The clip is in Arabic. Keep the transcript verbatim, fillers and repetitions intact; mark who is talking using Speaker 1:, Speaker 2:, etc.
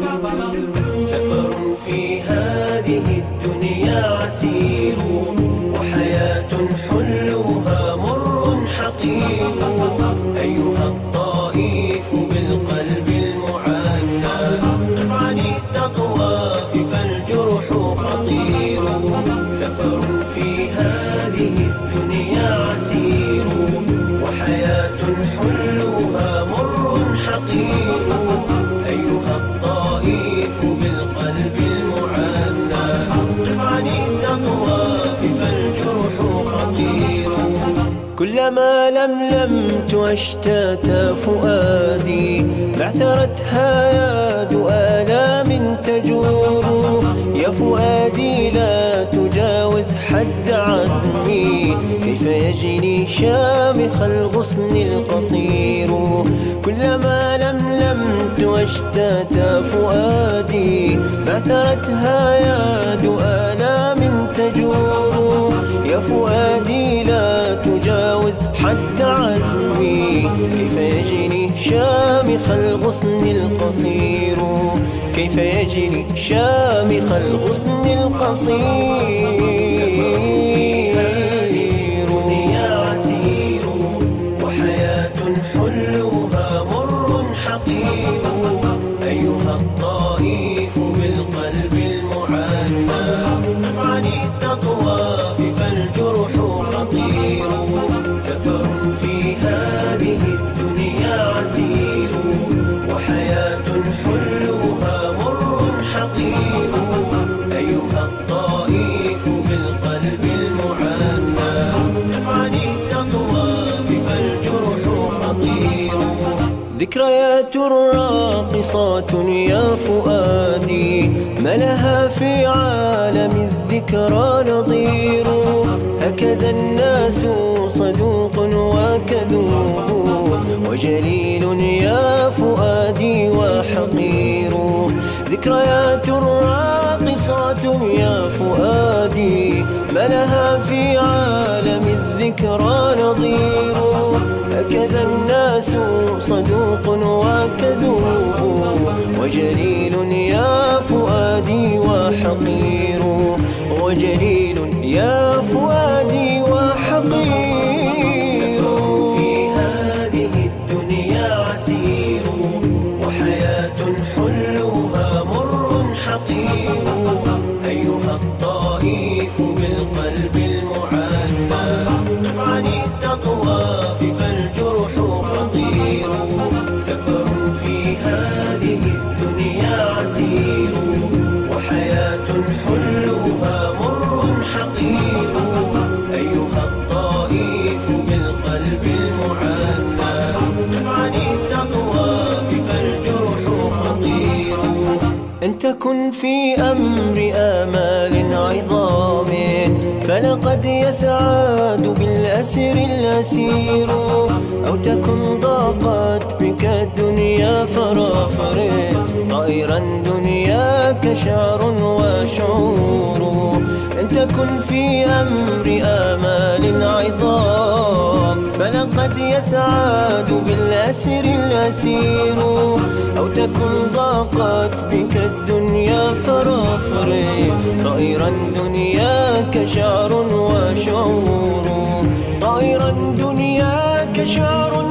Speaker 1: سفر في هذه الدنيا عسير، وحياة حلوها مر حقير. أيها الطائف بالقلب المعانى، قف عن التطواف فالجرح خطير. سفر في هذه الدنيا عسير، وحياة حلوها مر حقير. أيها الطائف بالقلب المعانى، قف عن التطواف فالجرح خطير. كلما لملمت واشتات فؤادي، بعثرتها ياد آلام تجور. يا فؤادي لا تجاوز حد عزمي، كيف يجري شامخ الغصن القصير. كلما لملمت واشتات فؤادي، بعثرتها ياد آلام تجور. يا فؤادي لا تجاوز حد عزمي، كيف يجري شامخ الغصن القصير. كيف يجري شامخ الغصن القصير. دنيا عسير، وحياة حلوها مر حقير. أيها الطائف بالقلب المعانى، قف عن التطواف فالجرح خطير. سفر في هذه الدنيا عسير، وحياة حلوها مر حقير. أيها الطائف بالقلب المعانى، قف عن التطواف فالجرح خطير. ذكريات راقصات يا فؤادي، ما لها في عالم الذكرى نظير. هكذا الناس صدوق وكذوب، وجليل يا فؤادي وحقير. ذكريات راقصات يا فؤادي، ما لها في عالم الذكرى نظير. هكذا الناس صدوق وكذوب، وجليل يا فؤادي وحقير. وجليل يا فؤادي وحقير. سفر في هذه الدنيا عسير، وحياة حلوها مر حقير. أيها الطائف بالقلب المعانى، قف عن التطواف فالجرح خطير. سفر في هذه الدنيا عسير، وحياة حلوها مر حقير. أيها الطائف بالقلب المعانى، قف عن التطواف فالجرح خطير. أن تكن في أمر آمال عظام، فلقد يسعد بالأسر الأسير. أو تكن ضاقت بك الدنيا فرافر، طائرا دنياك شعر وشعور. أن تكن في أمر آمال عظام، فلقد يسعد بالأسر الأسير. أو تكن ضاقت بك الدنيا فرافر، طائرا دنياك شعر وشعور. طائرا دنياك شعر